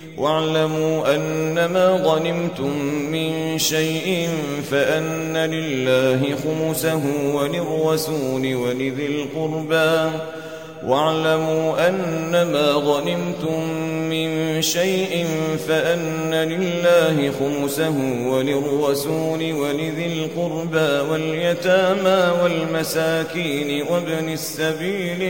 واعلموا أنما غنمتم من شيء فأن لله خمسه وللرسول ولذي القربى واعلموا أنما غنمتم من شيء فأن لله خمسه وللرسول ولذي القربى واليتامى والمساكين وابن السبيل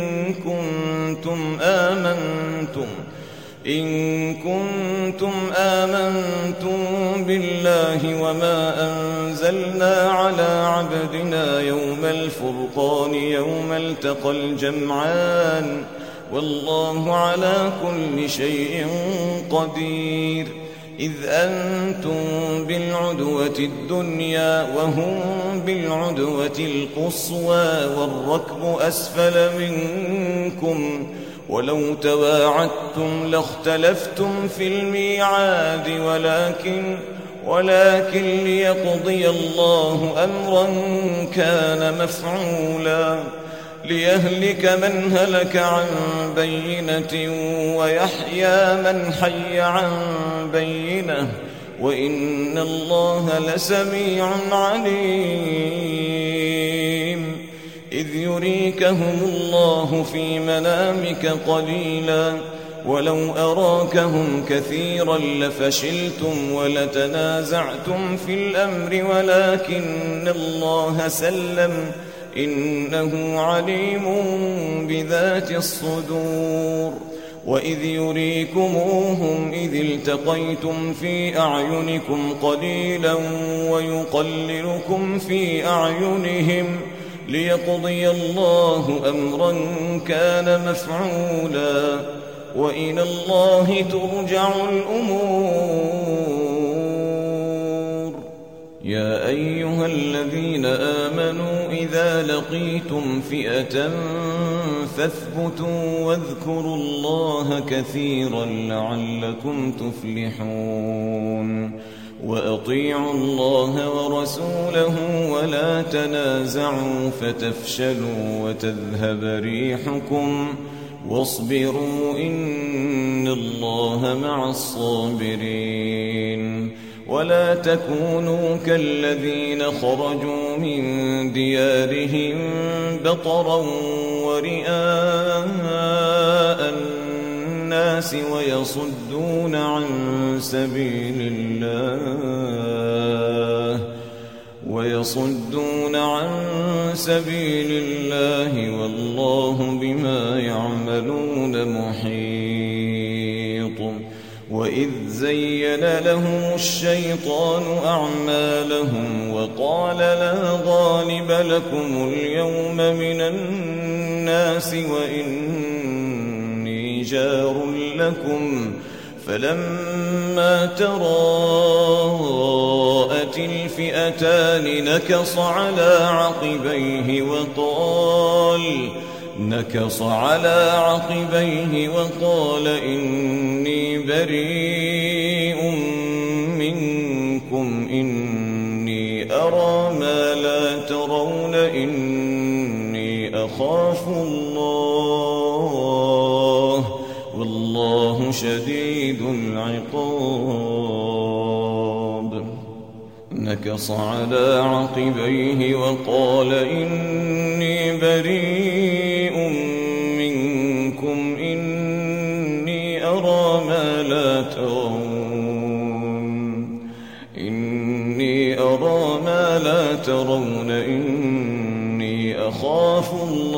إن كنتم آمنتم بالله وما أنزلنا على عبدنا يوم الفرقان يوم التقى الجمعان والله على كل شيء قدير إذ أنتم بالعدوة الدنيا وهم بالعدوة القصوى والركب أسفل منكم ولو تواعدتم لاختلفتم في الميعاد ولكن ليقضي الله أمرا كان مفعولا ليهلك من هلك عن بينة ويحيى من حي عن بينة وإن الله لسميع عليم إذ يريكهم الله في منامك قليلا ولو أراكهم كثيرا لفشلتم ولتنازعتم في الأمر ولكن الله سلم إنه عليم بذات الصدور وإذ يريكموهم إذ التقيتم في أعينكم قليلا ويقللكم في أعينهم ليقضي الله أمرا كان مفعولا وإلى الله ترجع الأمور يا أيها الذين آمنوا إذا لقيتم فئة فاثبتوا واذكروا الله كثيرا لعلكم تفلحون وأطيعوا الله ورسوله ولا تنازعوا فتفشلوا وتذهب ريحكم واصبروا إن الله مع الصابرين ولا تكونوا كالذين خرجوا من ديارهم بطرا ورئاء الناس ويصدون عن سبيل الله والله بما يعملون محيط وإذ زين لهم الشيطان أعمالهم وقال لا غالب لكم اليوم من الناس وإني جار لكم فلما تراءت الفئتان نكص على عقبيه وقال إني بريء منكم إني أرى ما لا ترون إني أخاف الله والله شديد العقاب نكص على عقبيه وقال إني بريء منكم إني أرى ما لا ترون إني أخاف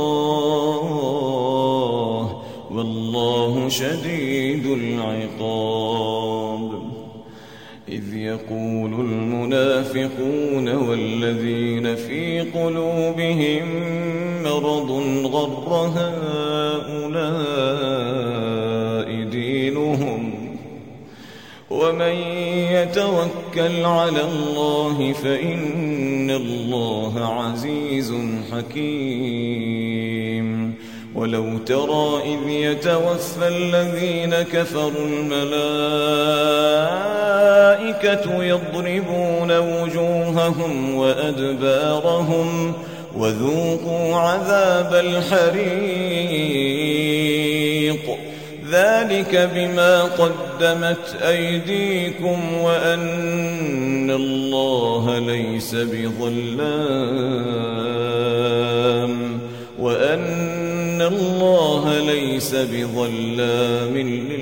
الله والله شديد العقاب إذ يقول المنافقون والذين في قلوبهم مرض غر هؤلاء دينهم ومن يتوكل على الله فإن الله عزيز حكيم ولو ترى إذ يتوفى الذين كفروا الملائكة يضربون وجوههم وأدبارهم وذوقوا عذاب الحريق ذلك بما قدمت أيديكم وأن الله ليس بظلام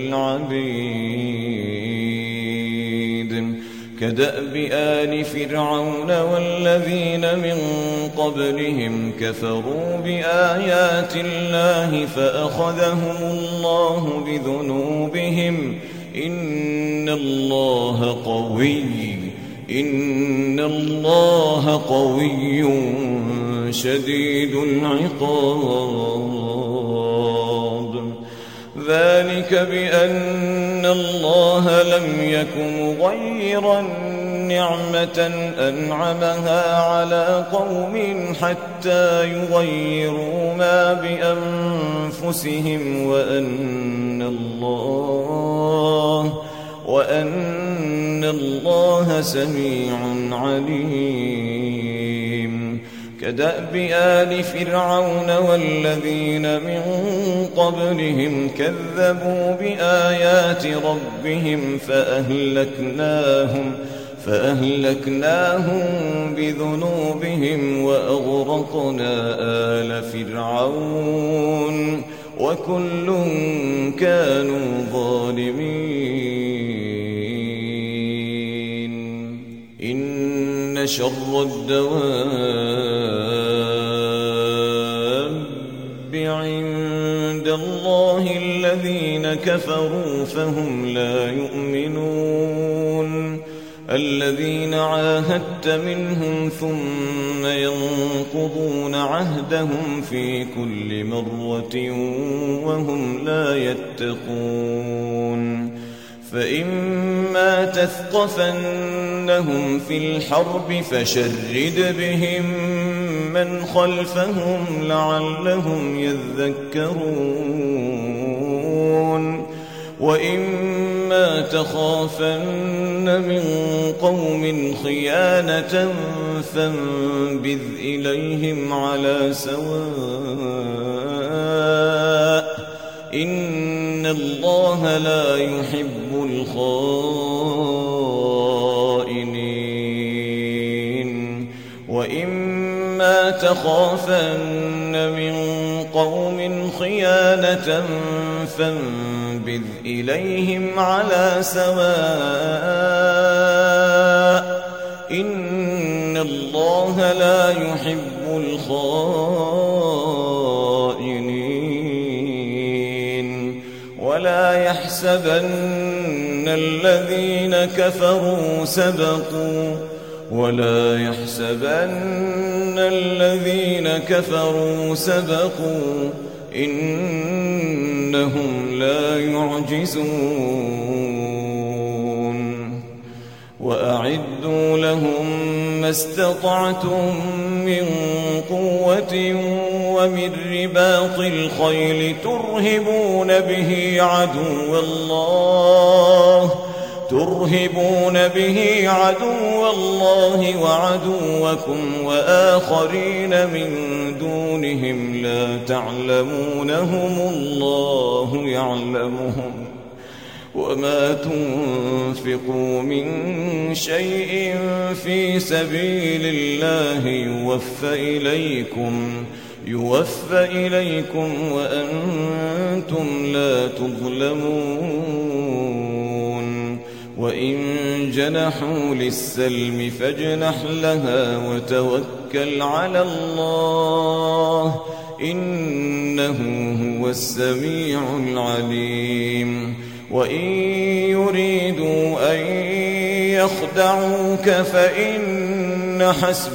للعبيد كدأب آل فرعون والذين من قبلهم كفروا بآيات الله فأخذهم الله بذنوبهم إن الله قوي شديد العقاب ذلك بأن الله لم يك مغيرا نعمة أنعمها على قوم حتى يغيروا ما بأنفسهم وأن الله سميع عليم كدأب آل فرعون والذين من قبلهم كذبوا بآيات ربهم فأهلكناهم بذنوبهم وأغرقنا آل فرعون وكل كانوا ظالمين إن شر الدواب عند الله الذين كفروا فهم لا يؤمنون الذين عاهدت منهم ثم ينقضون عهدهم في كل مرة وهم لا يتقون فإما تثقفنهم في الحرب فشرد بهم من خلفهم لعلهم يذكرون وإما تخافن من قوم خيانة فانبذ إليهم على سواء إن الله لا يحب الخائنين وإما تخافن من قوم خيانة فانبذ إليهم على سواء إن الله لا يحب الخائنين ولا يحسبن الذين كفروا سبقوا إنهم لا يعجزون وأعدوا لهم ما استطعتم من قوة ومن رباط الخيل ترهبون به عدو الله وعدوكم وآخرين من دونهم لا تعلمونهم الله يعلمهم وما تنفقوا من شيء في سبيل الله يوفى إليكم وأنتم لا تظلمون وإن جنحوا للسلم فاجنح لها وتوكل على الله إنه هو السميع العليم وإن يريدوا أن يخدعوك فإن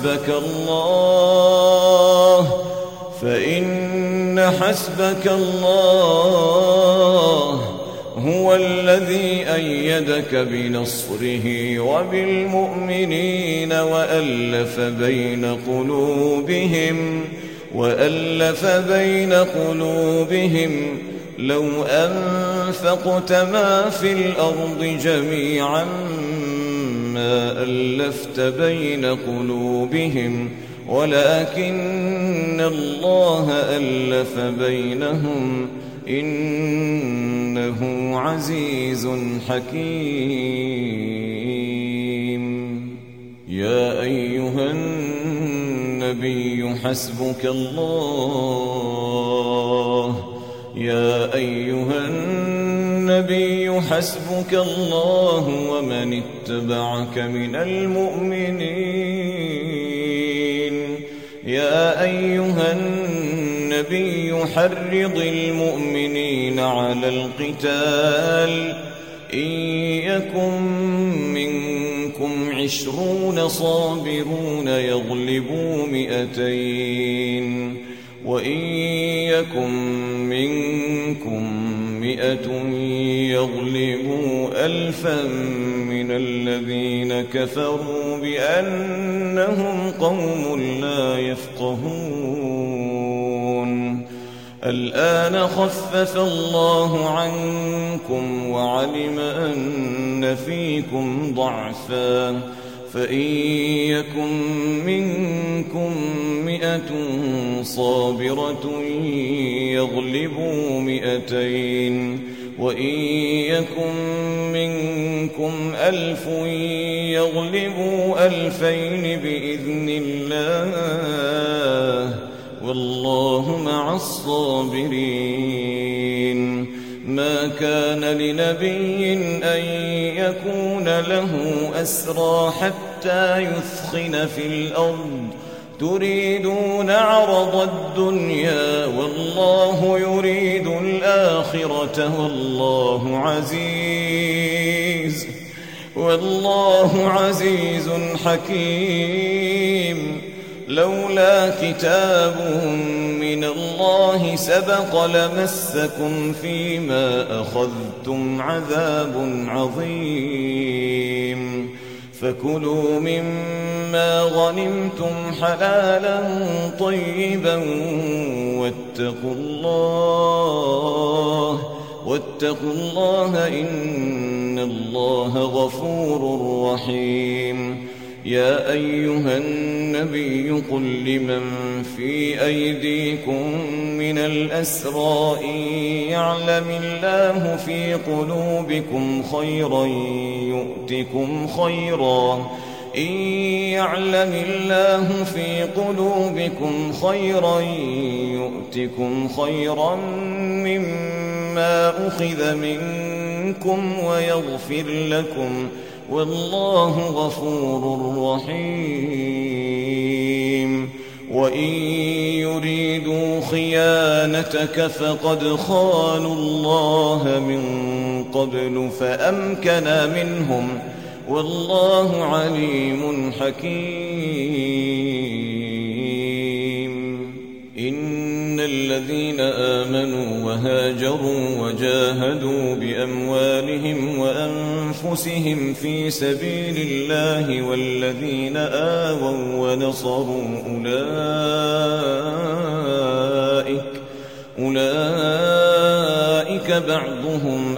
حسبك الله هو الذي أيدك بنصره وبالمؤمنين وألف بين قلوبهم لو أنفقت ما في الأرض جميعا ما ألفت بين قلوبهم ولكن الله ألف بينهم إنه عزيز حكيم. يا أيها النبي حسبك الله، يا أيها النبي حسبك الله ومن اتبعك من المؤمنين. يا أيها النبي حرض المؤمنين على القتال، إن يكن منكم 20 صابرون يغلبوا 200، وإن يكن منكم 100 يغلبوا 1000 من الذين كفروا بأنهم قوم لا يفقهون. الآن خفف الله عنكم وعلم أن فيكم ضعفا، فإن يكن منكم 100 صابرة يغلبوا 200، وإن يكن منكم 1000 يغلبوا 2000 بإذن الله، والله مع الصابرين. ما كان لنبي أن يكون له أسرى حتى يثخن في الأرض، تريدون عرض الدنيا والله يريد الآخرة، والله عزيز حكيم. لولا كتاب من الله سبق لمسكم فيما أخذتم عذاب عظيم. فكلوا مما غنمتم حلالا طيبا واتقوا الله إن الله غفور رحيم. يا أيها النبي قل لمن في أيديكم من الأسرى إن يعلم الله في قلوبكم خيرا يؤتكم خيرا مما أخذ منكم ويغفر لكم، والله غفور رحيم. وإن يريدوا خيانتك فقد خانوا الله من قبل فأمكن منهم، والله عليم حكيم. إن الذين آمنوا وهاجروا وجاهدوا بأموالهم وأنفسهم في سبيل الله والذين آووا ونصروا أولئك بعضهم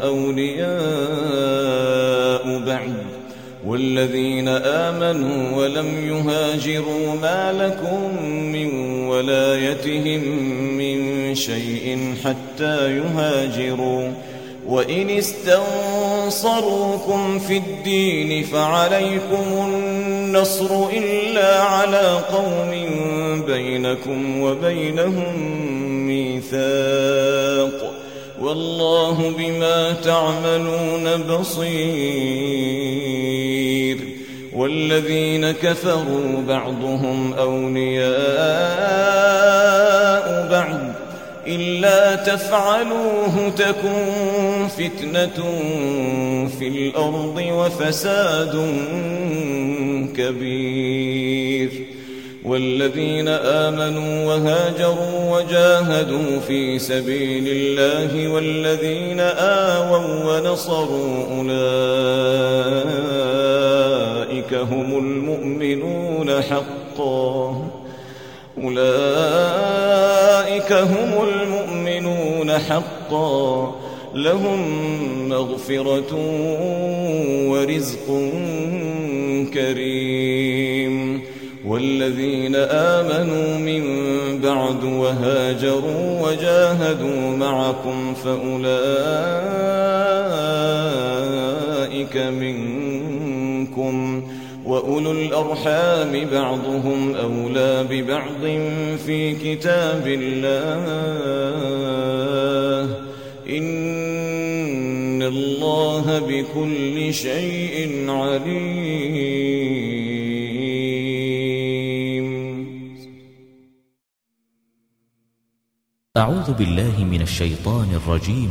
أولياء بعض، والذين آمنوا ولم يهاجروا ما لكم من ولايتهم من شيء حتى يهاجروا، وإن استنصروكم في الدين فعليكم النصر إلا على قوم بينكم وبينهم ميثاق، والله بما تعملون بصير. والذين كفروا بعضهم أولياء بعض إلا تفعلوه تكن فتنة في الأرض وفساد كبير. والذين آمنوا وهاجروا وجاهدوا في سبيل الله والذين آووا ونصروا أولئك هم المؤمنون حقا، لهم مغفرة ورزق كريم. والذين آمنوا من بعد بعد وهاجروا وجاهدوا معكم فأولئك منكم، وأولو الأرحام بعضهم أولى ببعض في كتاب الله، إن الله بكل شيء عليم. أعوذ بالله من الشيطان الرجيم.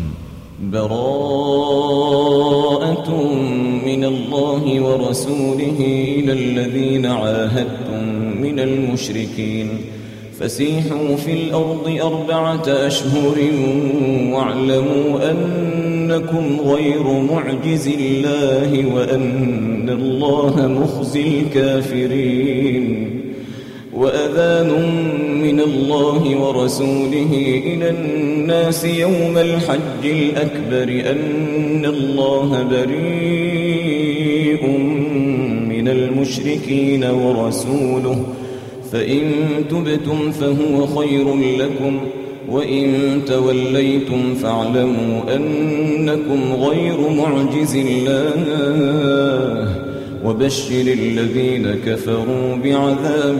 براءة من الله ورسوله إلى الذين عاهدتم من المشركين فسيحوا في الأرض 4 أشهر واعلموا أنكم غير معجز الله وأن الله مخزي الكافرين. وأذان من الله ورسوله إلى الناس يوم الحج الأكبر أن الله بريء من المشركين ورسوله، فإن تبتم فهو خير لكم، وإن توليتم فاعلموا أنكم غير معجز الله، وبشر الذين كفروا بعذاب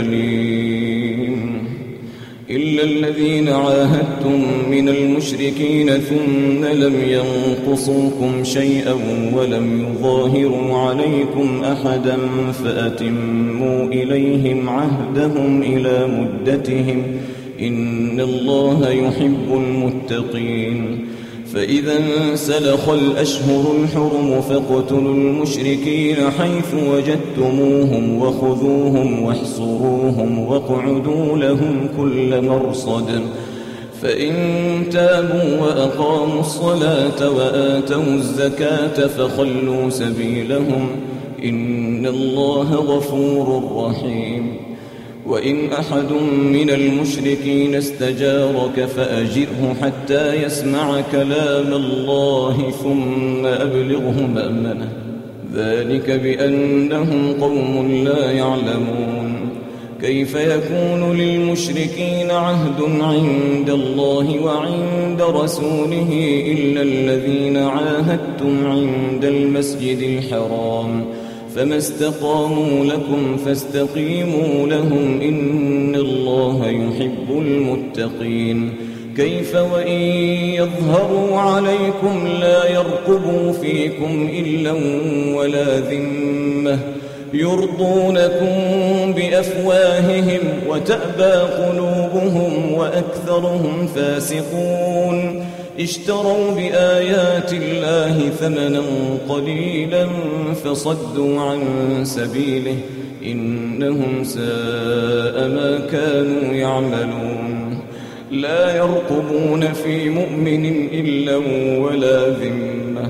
أليم. إلا الذين عاهدتم من المشركين ثم لم ينقصوكم شيئا ولم يظاهروا عليكم أحدا فأتموا إليهم عهدهم إلى مدتهم، إن الله يحب المتقين. فإذا انسلخ الأشهر الحرم فاقتلوا المشركين حيث وجدتموهم وخذوهم واحصروهم واقعدوا لهم كل مرصد، فإن تابوا وأقاموا الصلاة وآتوا الزكاة فخلوا سبيلهم، إن الله غفور رحيم. وإن أحد من المشركين استجارك فأجره حتى يسمع كلام الله ثم أبلغه مأمنه، ذلك بأنهم قوم لا يعلمون. كيف يكون للمشركين عهد عند الله وعند رسوله إلا الذين عاهدتم عند المسجد الحرام، فما استقاموا لكم فاستقيموا لهم، إن الله يحب المتقين. كيف وإن يظهروا عليكم لا يرقبوا فيكم إلا ولا ذمة، يرضونكم بأفواههم وتأبى قلوبهم وأكثرهم فاسقون. اشتروا بآيات الله ثمنا قليلا فصدوا عن سبيله، إنهم ساء ما كانوا يعملون. لا يرقبون في مؤمن إلا ولا ذمة،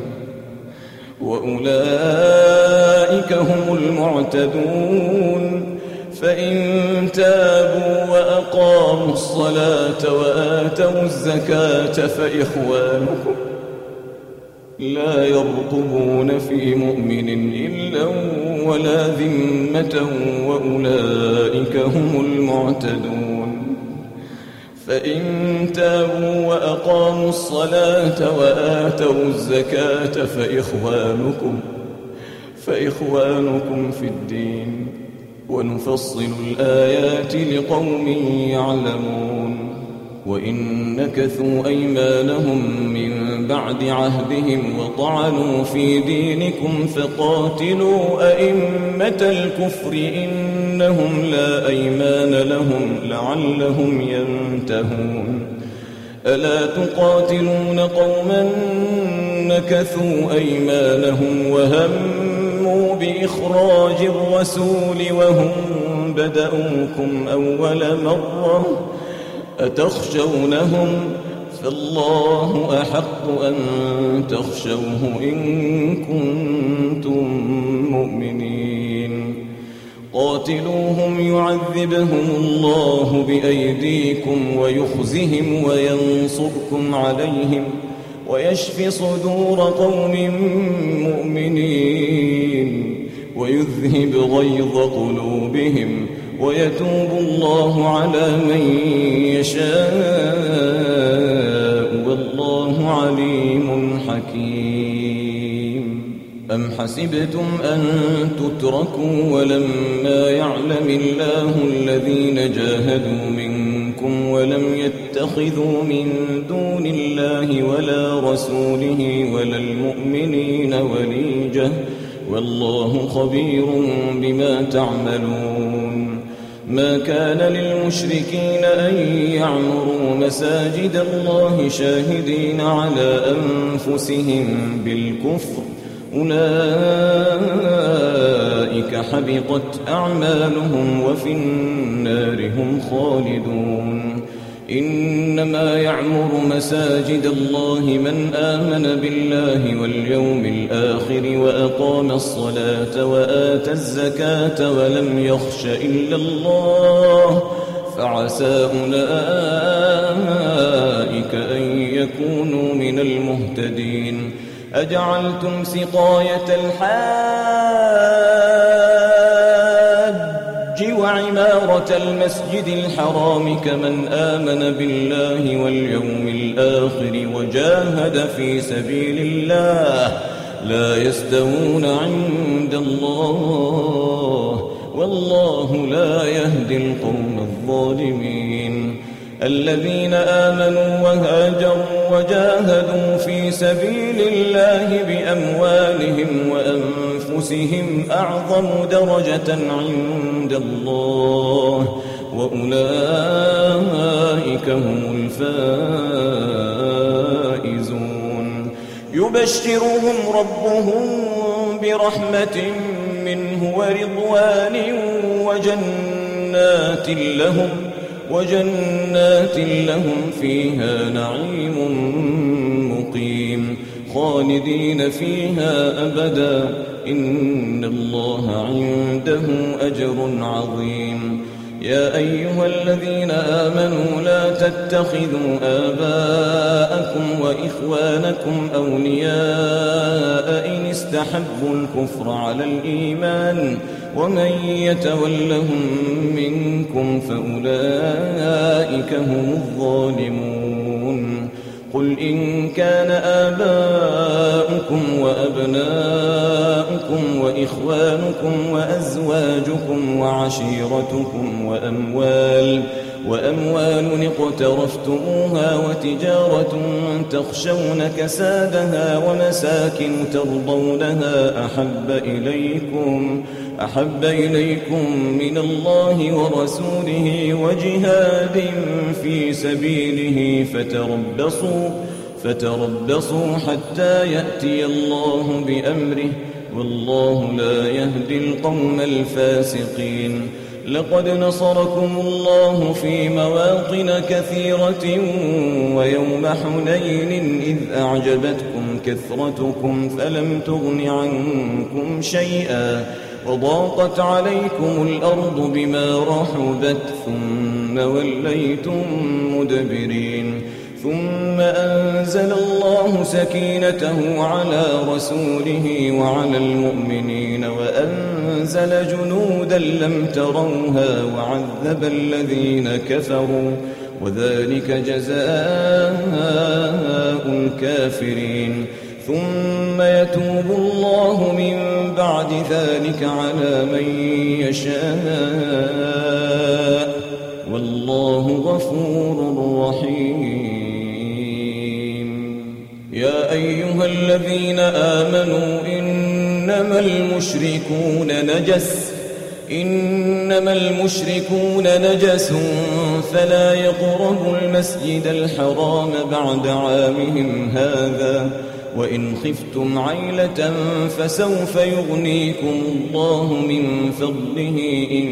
وأولئك هم المعتدون. فإن تابوا وأقاموا الصلاة وآتوا الزكاة فإخوانكم لا يرقبون في مؤمن إلا ولا ذمة، وأولئك هم المعتدون. فإن تابوا وأقاموا الصلاة وآتوا الزكاة فإخوانكم في الدين، ونفصل الآيات لقوم يعلمون. وإن نكثوا أيمانهم من بعد عهدهم وطعنوا في دينكم فقاتلوا أئمة الكفر إنهم لا أيمان لهم لعلهم ينتهون. ألا تقاتلون قوما نكثوا أيمانهم وهموا بإخراج الرسول وهم بدأوكم أول مرة، أتخشونهم؟ فالله أحق أن تخشوه إن كنتم مؤمنين. قاتلوهم يعذبهم الله بأيديكم ويخزهم وينصركم عليهم ويشف صدور قوم مؤمنين ويذهب غيظ قلوبهم ويتوب الله على من يشاء والله عليم حكيم. أم حسبتم أن تتركوا ولما يعلم الله الذين جاهدوا منكم ولم يتخذوا من دون الله ولا رسوله ولا المؤمنين وليجة والله خبير بما تعملون. ما كان للمشركين أن يعمروا مساجد الله شاهدين على أنفسهم بالكفر أولئك حبطت أعمالهم وفي النار هم خالدون. إنما يعمر مساجد الله من آمن بالله واليوم الآخر وأقام الصلاة وآتى الزكاة ولم يخش إلا الله فعسى أولئك أن يكونوا من المهتدين. أجعلتم سقاية الحاج وعمارة المسجد الحرام كمن آمن بالله واليوم الآخر وجاهد في سبيل الله لا يستوون عند الله والله لا يهدي القوم الظالمين. الذين آمنوا وهاجروا وجاهدوا في سبيل الله بأموالهم وأنفسهم أعظم درجة عند الله وأولئك هم الفائزون. يبشرهم ربهم برحمة منه ورضوان وجنات لهم فيها نعيم مقيم خالدين فيها أبدا إن الله عنده أجر عظيم. يا أيها الذين آمنوا لا تتخذوا آباءكم وإخوانكم أولياء إن استحبوا الكفر على الإيمان ومن يتولهم منكم فأولئك هم الظالمون. قل إن كان آباؤكم وأبناؤكم وإخوانكم وأزواجكم وعشيرتكم وأموال اقترفتموها وتجارة تخشون كسادها ومساكن ترضونها أحب إليكم من الله ورسوله وجهاد في سبيله فتربصوا حتى يأتي الله بأمره والله لا يهدي القوم الفاسقين. لقد نصركم الله في مواطن كثيرة ويوم حنين إذ أعجبتكم كثرتكم فلم تغن عنكم شيئا وضاقت عليكم الأرض بما رحبت ثم وليتم مدبرين. ثم أنزل الله سكينته على رسوله وعلى المؤمنين وأنزل جنودا لم تروها وعذب الذين كفروا وذلك جزاء الكافرين. ثم يتوب الله من بعد ذلك على من يشاء والله غفور رحيم. يا أيها الذين آمنوا إنما المشركون نجس فلا يقربوا المسجد الحرام بعد عامهم هذا وإن خفتم عيلة فسوف يغنيكم الله من فضله إن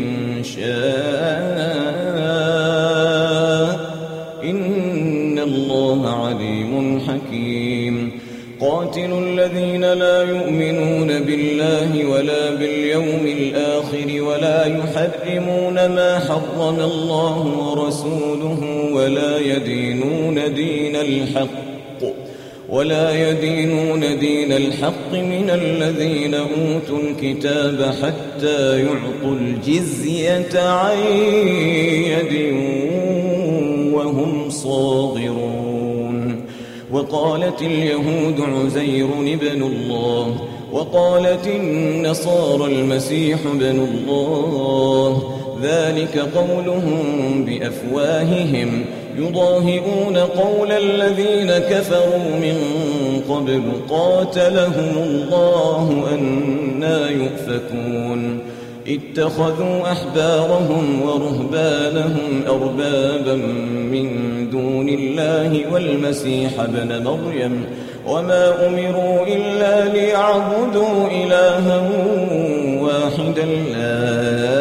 شاء إن الله عليم حكيم. قاتلوا الذين لا يؤمنون بالله ولا باليوم الآخر ولا يحرمون ما حرم الله ورسوله ولا يدينون دين الحق ولا يدينون دين الحق من الذين أوتوا الكتاب حتى يعطوا الجزية عن يد وهم صاغرون. وقالت اليهود عزير ابن الله وقالت النصارى المسيح ابن الله، ذلك قولهم بأفواههم يضاهئون قول الذين كفروا من قبل قاتلهم الله أنى يؤفكون. اتخذوا أحبارهم ورهبانهم أربابا من دون الله والمسيح ابن مريم وما أمروا إلا ليعبدوا إلها واحدا لا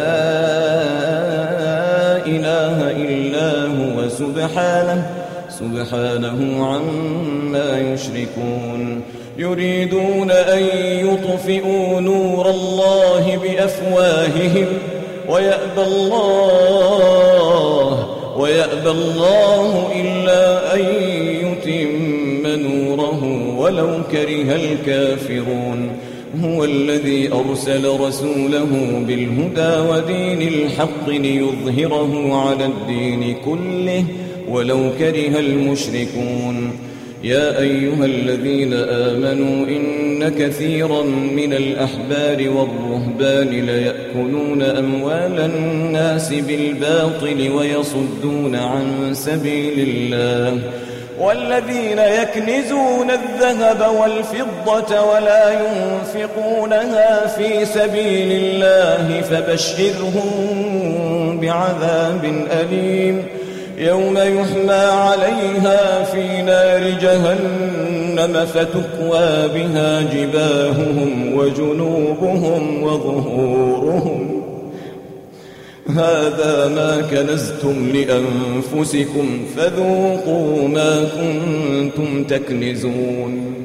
إله إلا هو سبحانه عما يشركون. يريدون أن يطفئوا نور الله بأفواههم ويأبى الله إلا أن يتم نوره ولو كره الكافرون. هو الذي أرسل رسوله بالهدى ودين الحق ليظهره على الدين كله ولو كره المشركون. يا أيها الذين آمنوا إن كثيرا من الأحبار والرهبان ليأكلون أموال الناس بالباطل ويصدون عن سبيل الله، والذين يكنزون الذهب والفضة ولا ينفقونها في سبيل الله فبشرهم بعذاب أليم يوم يحمى عليها في نار جهنم فتكوى بها جباههم وجنوبهم وظهورهم هذا ما كنزتم لأنفسكم فذوقوا ما كنتم تكنزون.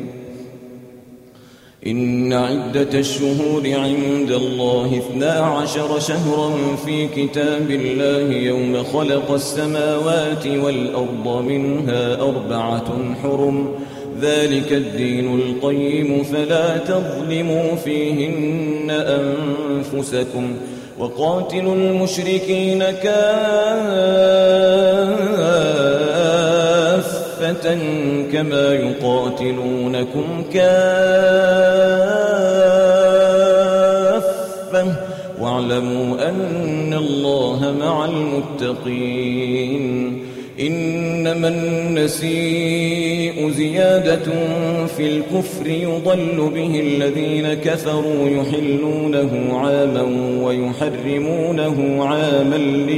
إن عدة الشهور عند الله 12 شهرا في كتاب الله يوم خلق السماوات والأرض منها 4 حرم ذلك الدين القيم فلا تظلموا فيهن أنفسكم وقاتلوا المشركين كافة كما يقاتلونكم كافة واعلموا أن الله مع المتقين. إنما النسيء زيادة في الكفر يضل به الذين كفروا يحلونه عاما ويحرمونه عاما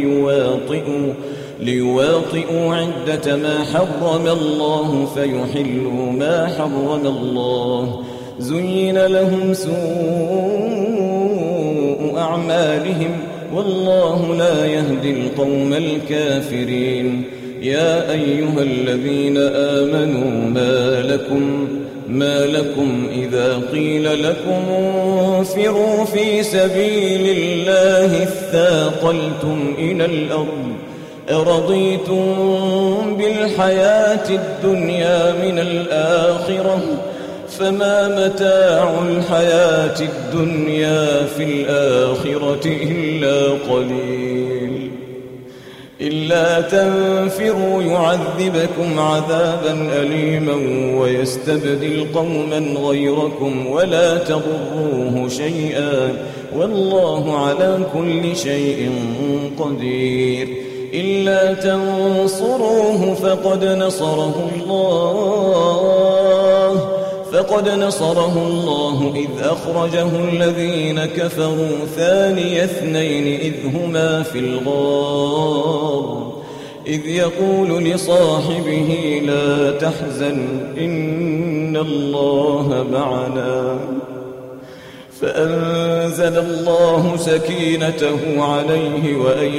ليواطئوا عدة ما حرم الله فيحلوا ما حرم الله. زين لهم سوء أعمالهم والله لا يهدي القوم الكافرين. يا أيها الذين آمنوا ما لكم إذا قيل لكم انفروا في سبيل الله اثاقلتم إلى الأرض أرضيتم بالحياة الدنيا من الآخرة فما متاع الحياة الدنيا في الآخرة إلا قليل. إلا تنفروا يعذبكم عذابا أليما ويستبدل قوما غيركم ولا تضروه شيئا والله على كل شيء قدير. إلا تنصروه فقد نصره الله إذ أخرجه الذين كفروا ثاني اثنين إذ هما في الغار إذ يقول لصاحبه لا تحزن إن الله معنا فأنزل الله سكينته عليه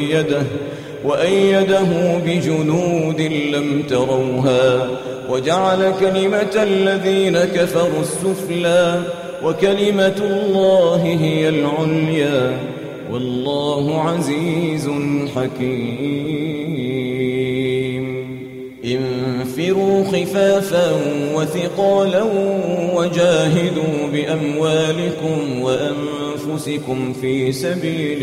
وأيده بجنود لم تروها وجعل كلمة الذين كفروا السفلى وكلمة الله هي العليا والله عزيز حكيم. انفروا خفافا وثقالا وجاهدوا بأموالكم وأنفسكم في سبيل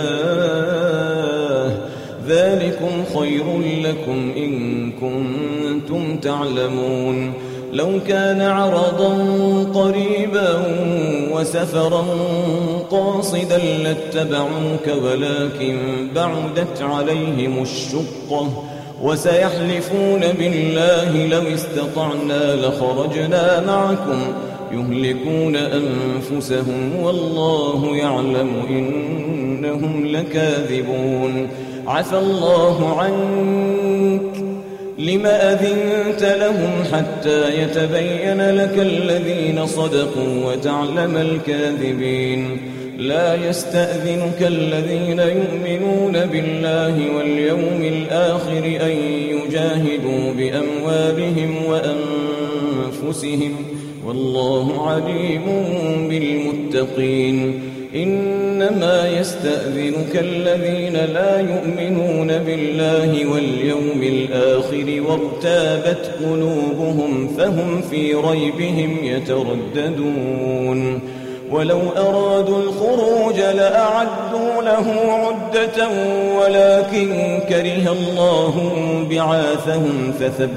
الله ذلكم خير لكم إن كنتم تعلمون لو كان عرضا قريبا وسفرا قاصدا لاتبعوك ولكن بعدت عليهم الشقة وسيحلفون بالله لو استطعنا لخرجنا معكم يهلكون أنفسهم والله يعلم إنهم لكاذبون عفى الله عنك لم أذنت لهم حتى يتبين لك الذين صدقوا وتعلم الكاذبين لا يستأذنك الذين يؤمنون بالله واليوم الآخر أن يجاهدوا بأموالهم وأنفسهم والله عليم بالمتقين إنما يستأذنك الذين لا يؤمنون بالله واليوم الآخر وارتابت قلوبهم فهم في ريبهم يترددون ولو أرادوا الخروج لأعدوا له عدة ولكن كره الله بعاثهم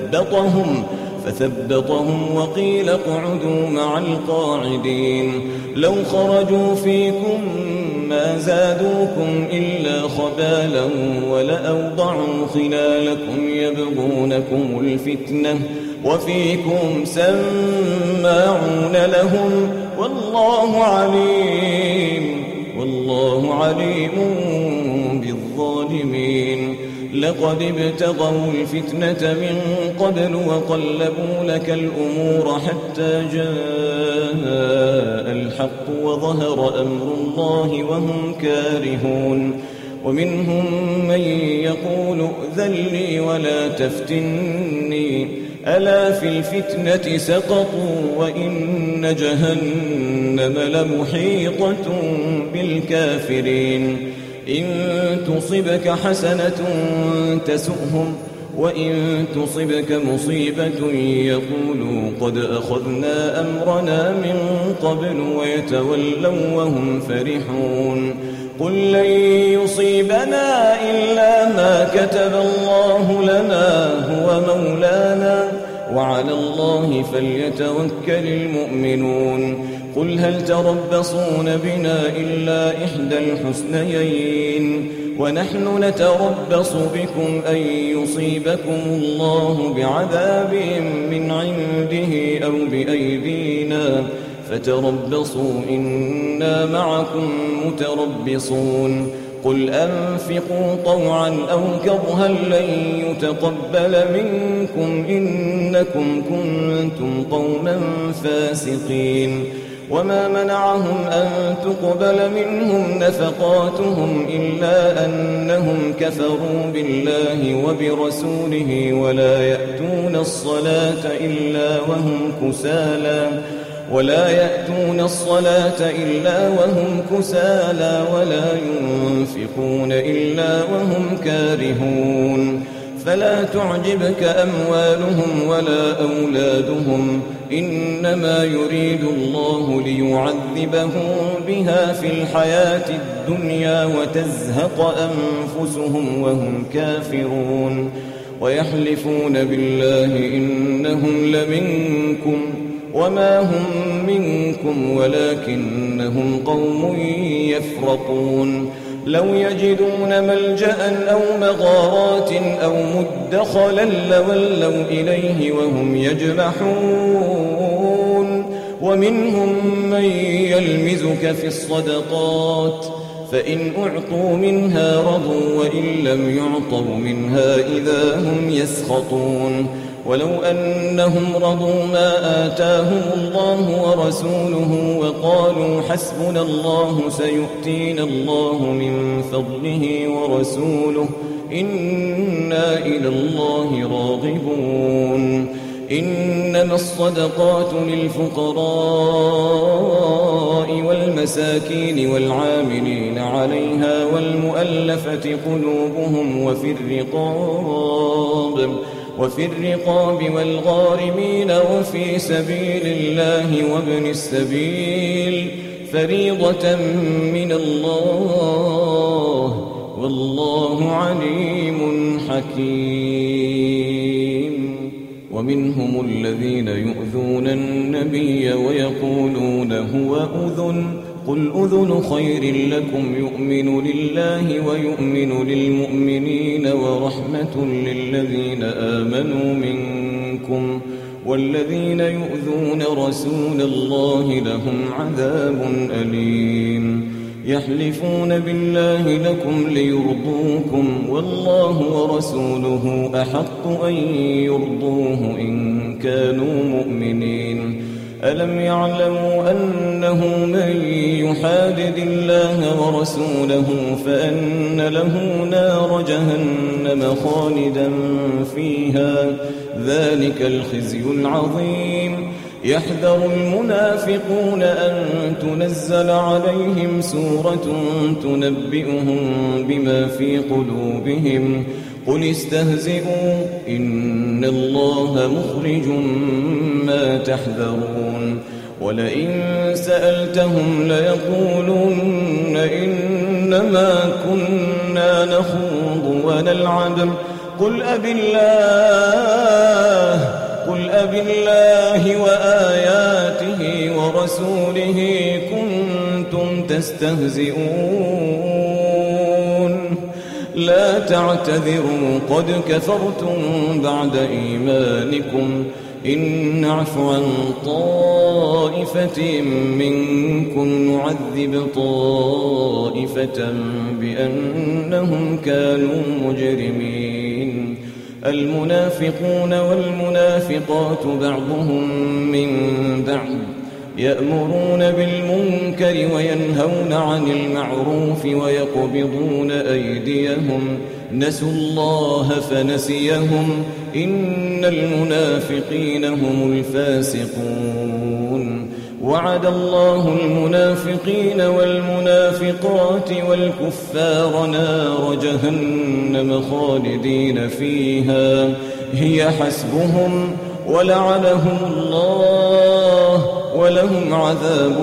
فثبطهم وقيل اقعدوا مع القاعدين لو خرجوا فيكم ما زادوكم إلا خبالا ولأوضعوا خلالكم يبغونكم الفتنة وفيكم سماعون لهم والله عليم بالظالمين لقد ابتغوا الفتنة من قبل وقلبوا لك الأمور حتى جاء الحق وظهر أمر الله وهم كارهون ومنهم من يقول ائذن لي ولا تفتني ألا في الفتنة سقطوا وإن جهنم لمحيطة بالكافرين إن تصبك حسنة تسؤهم وإن تصبك مصيبة يقولوا قد أخذنا أمرنا من قبل ويتولوا وهم فرحون قل لن يصيبنا إلا ما كتب الله لنا هو مولانا وعلى الله فليتوكل المؤمنون قل هل تربصون بنا إلا إحدى الحسنيين ونحن نتربص بكم أن يصيبكم الله بعذاب من عنده أو بأيدينا فتربصوا إنا معكم متربصون قل أنفقوا طوعا أو كرها لن يتقبل منكم إنكم كنتم قوما فاسقين وما منعهم أن تقبل منهم نفقاتهم إلا أنهم كفروا بالله وبرسوله ولا يأتون الصلاة إلا وهم كسالى ولا ينفقون إلا وهم كارهون فلا تعجبك أموالهم ولا أولادهم إنما يريد الله ليعذبهم بها في الحياة الدنيا وتزهق أنفسهم وهم كافرون ويحلفون بالله إنهم لمنكم وما هم منكم ولكنهم قوم يفرقون لو يجدون ملجأ أو مغارات أو مدخلا لولوا إليه وهم يجمحون ومنهم من يلمزك في الصدقات فإن أعطوا منها رضوا وإن لم يعطوا منها إذا هم يسخطون ولو أنهم رضوا ما آتاهم الله ورسوله وقالوا حسبنا الله سيؤتينا الله من فضله ورسوله إنا إلى الله راغبون إنما الصدقات للفقراء والمساكين والعاملين عليها والمؤلفة قلوبهم وفي الرقاب والغارمين وفي سبيل الله وابن السبيل فريضة من الله والله عليم حكيم. ومنهم الذين يؤذون النبي ويقولون هو أذن قل أذن خير لكم يؤمن لله ويؤمن للمؤمنين ورحمة للذين آمنوا منكم والذين يؤذون رسول الله لهم عذاب أليم. يحلفون بالله لكم ليرضوكم والله ورسوله أحق أن يرضوه إن كانوا مؤمنين. ألم يعلموا أنه من يحادد الله ورسوله فأن له نار جهنم خالدا فيها ذلك الخزي العظيم. يحذر المنافقون أن تنزل عليهم سورة تنبئهم بما في قلوبهم قل استهزئوا إن الله مخرج ما تحذرون. ولئن سألتهم ليقولن إنما كنا نخوض ونلعب قل أبالله وآياته ورسوله كنتم تستهزئون لا تعتذروا قد كفرتم بعد إيمانكم إن نعف عن طائفة منكم نعذب طائفة بأنهم كانوا مجرمين. المنافقون والمنافقات بعضهم من بعض يأمرون بالمنكر وينهون عن المعروف ويقبضون أيديهم نسوا الله فنسيهم إن المنافقين هم الفاسقون. وعد الله المنافقين والمنافقات والكفار نار جهنم خالدين فيها هي حسبهم ولعنهم الله ولهم عذاب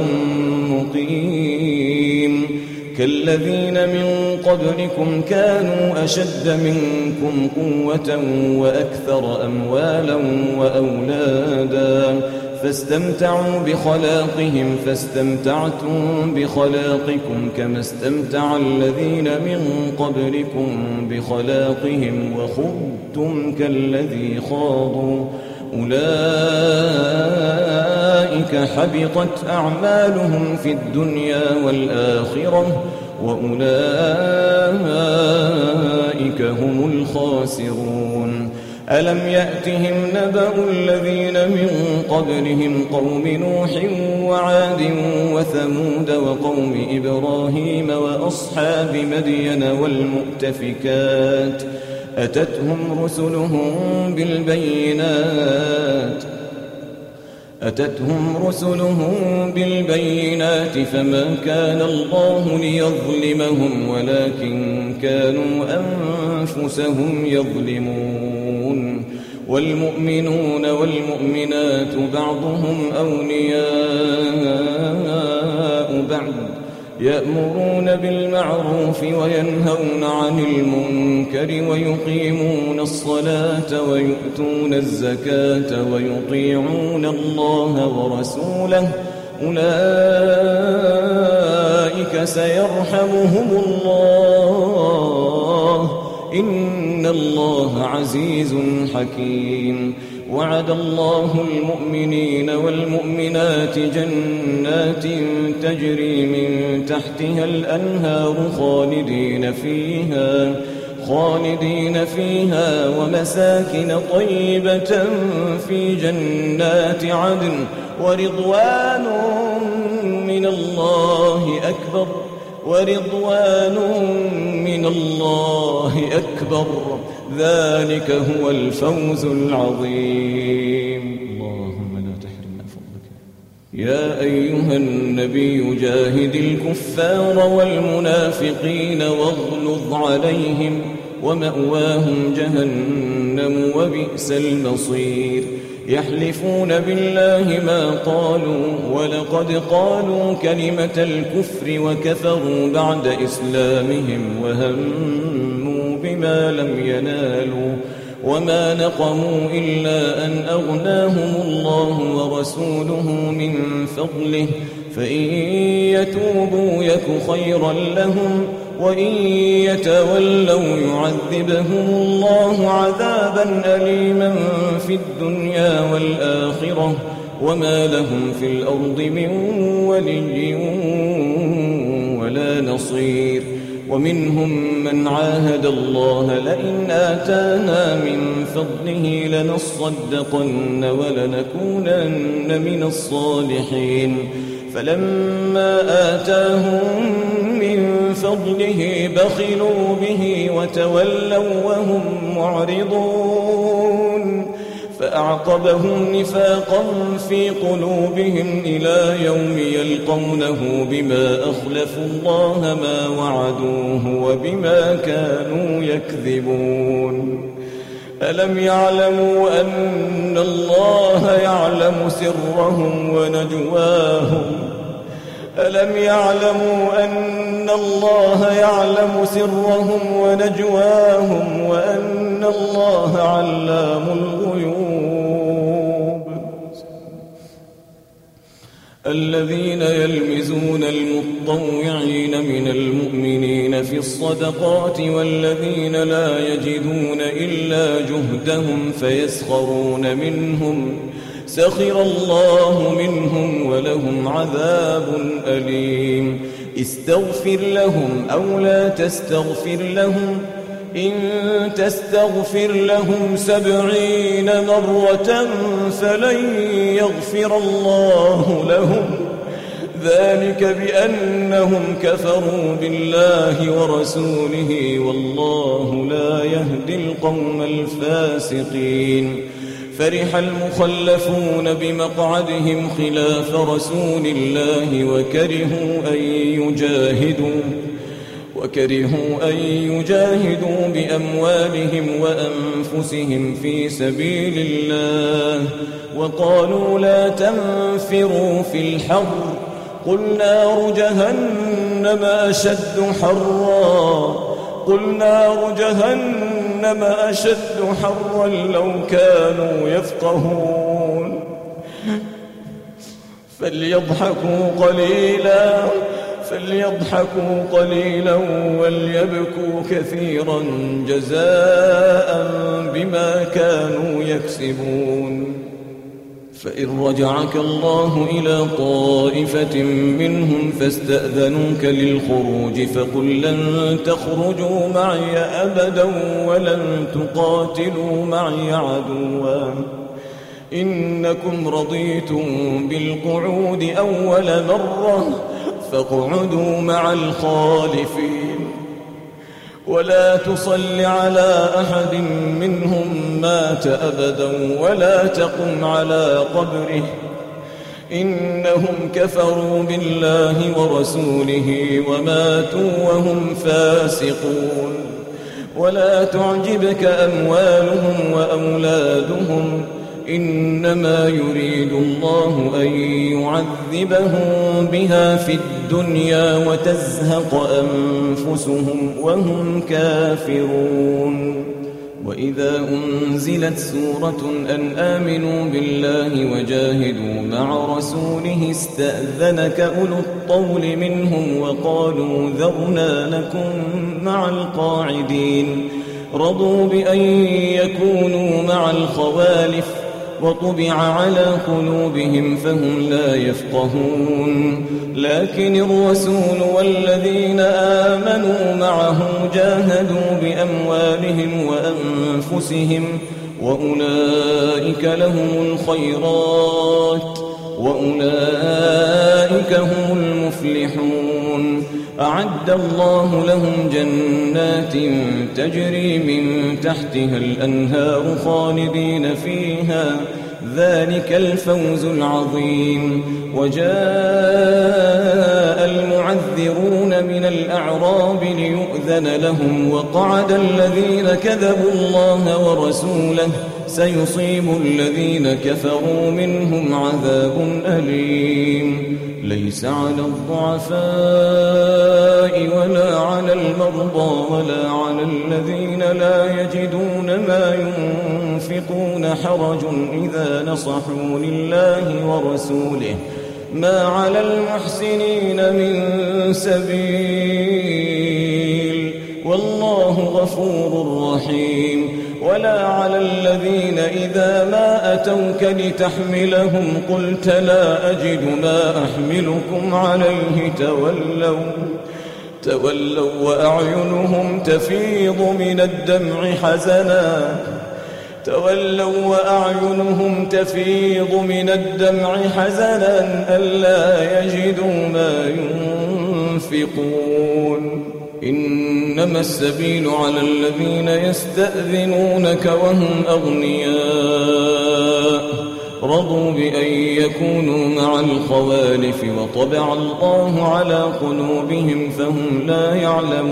مقيم. كالذين من قبلكم كانوا أشد منكم قوة وأكثر أموالا وأولادا فاستمتعوا بخلاقهم فاستمتعتم بخلاقكم كما استمتع الذين من قبلكم بخلاقهم وخضتم كالذي خاضوا أولئك حبطت أعمالهم في الدنيا والآخرة وأولئك هم الخاسرون. ألم يأتهم نبأ الذين من قبلهم قوم نوح وعاد وثمود وقوم إبراهيم وأصحاب مدين والمؤتفكات أتتهم رسلهم بالبينات فما كان الله ليظلمهم ولكن كانوا أنفسهم يظلمون. والمؤمنون والمؤمنات بعضهم أولياء بعض يأمرون بالمعروف وينهون عن المنكر ويقيمون الصلاة ويؤتون الزكاة ويطيعون الله ورسوله أولئك سيرحمهم الله إن الله عزيز حكيم. وعد الله المؤمنين والمؤمنات جنات تجري من تحتها الأنهار خالدين فيها ومساكن طيبة في جنات عدن ورضوان من الله أكبر ذلك هو الفوز العظيم. اللهم لا تحرمنا فضلك. يا أيها النبي جاهد الكفار والمنافقين واغلظ عليهم ومأواهم جهنم وبئس المصير يحلفون بالله ما قالوا ولقد قالوا كلمة الكفر وكفروا بعد إسلامهم وهموا بما لم ينالوا وما نقموا إلا أن أغناهم الله ورسوله من فضله فإن يتوبوا يك خيرا لهم وإن يتولوا يعذبهم الله عذابا أليما في الدنيا والآخرة وما لهم في الأرض من ولي ولا نصير ومنهم من عاهد الله لئن آتانا من فضله لنصدقن ولنكونن من الصالحين فلما آتاهم من فضله بخلوا به وتولوا وهم معرضون فأعقبهم نفاقا في قلوبهم إلى يوم يلقونه بما أخلفوا الله ما وعدوه وبما كانوا يكذبون ألم يعلموا أن الله يعلم سرهم ونجواهم ألم يعلموا أن الله يعلم سرهم ونجواهم وأن الله علام الغيوب الذين يلمزون المطوعين من المؤمنين في الصدقات والذين لا يجدون إلا جهدهم فيسخرون منهم سخر الله منهم ولهم عذاب أليم استغفر لهم أو لا تستغفر لهم إن تستغفر لهم 70 مرة فلن يغفر الله لهم ذلك بأنهم كفروا بالله ورسوله والله لا يهدي القوم الفاسقين فرح المخلفون بمقعدهم خلاف رسول الله وكرهوا أن يجاهدوا بأموالهم وأنفسهم في سبيل الله وقالوا لا تنفروا في الحر قل نار جهنم أشد حرا لو كانوا يفقهون فليضحكوا قليلا وليبكوا كثيرا جزاء بما كانوا يكسبون فإن رجعك الله إلى طائفة منهم فاستأذنوك للخروج فقل لن تخرجوا معي أبدا ولن تقاتلوا معي عدوا إنكم رضيتم بالقعود أول مرة فاقعدوا مع الخالفين ولا تصل على أحد منهم مات أبدا ولا تقم على قبره إنهم كفروا بالله ورسوله وماتوا وهم فاسقون ولا تعجبك أموالهم وأولادهم إنما يريد الله أن يعذبهم بها في الدنيا وتزهق أنفسهم وهم كافرون وإذا أنزلت سورة أن آمنوا بالله وجاهدوا مع رسوله استأذنك أولو الطول منهم وقالوا ذرنا نكن مع القاعدين رضوا بأن يكونوا مع الخوالف وطبع على قلوبهم فهم لا يفقهون لكن الرسول والذين آمنوا معه جاهدوا بأموالهم وأنفسهم وأولئك لهم الخيرات وأولئك هم المفلحون أعد الله لهم جنات تجري من تحتها الأنهار خالدين فيها ذلك الفوز العظيم وجاء المعذرون من من الأعراب ليؤذن لهم وقعد الذين كذبوا الله ورسوله سيصيب الذين كفروا منهم عذاب أليم ليس على الضعفاء ولا على المرضى ولا على الذين لا يجدون ما ينفقون حرج إذا نصحوا لله ورسوله ما على المحسنين من سبيل والله غفور رحيم ولا على الذين إذا ما أتوك لتحملهم قلت لا أجد ما أحملكم عليه تولوا وأعينهم تفيض من الدمع حزنا ألا يجدوا ما ينفقون إنما السبيل على الذين يستأذنونك وهم أغنياء رضوا بأن يكونوا مع الخوالف وطبع الله على قلوبهم فهم لا يعلمون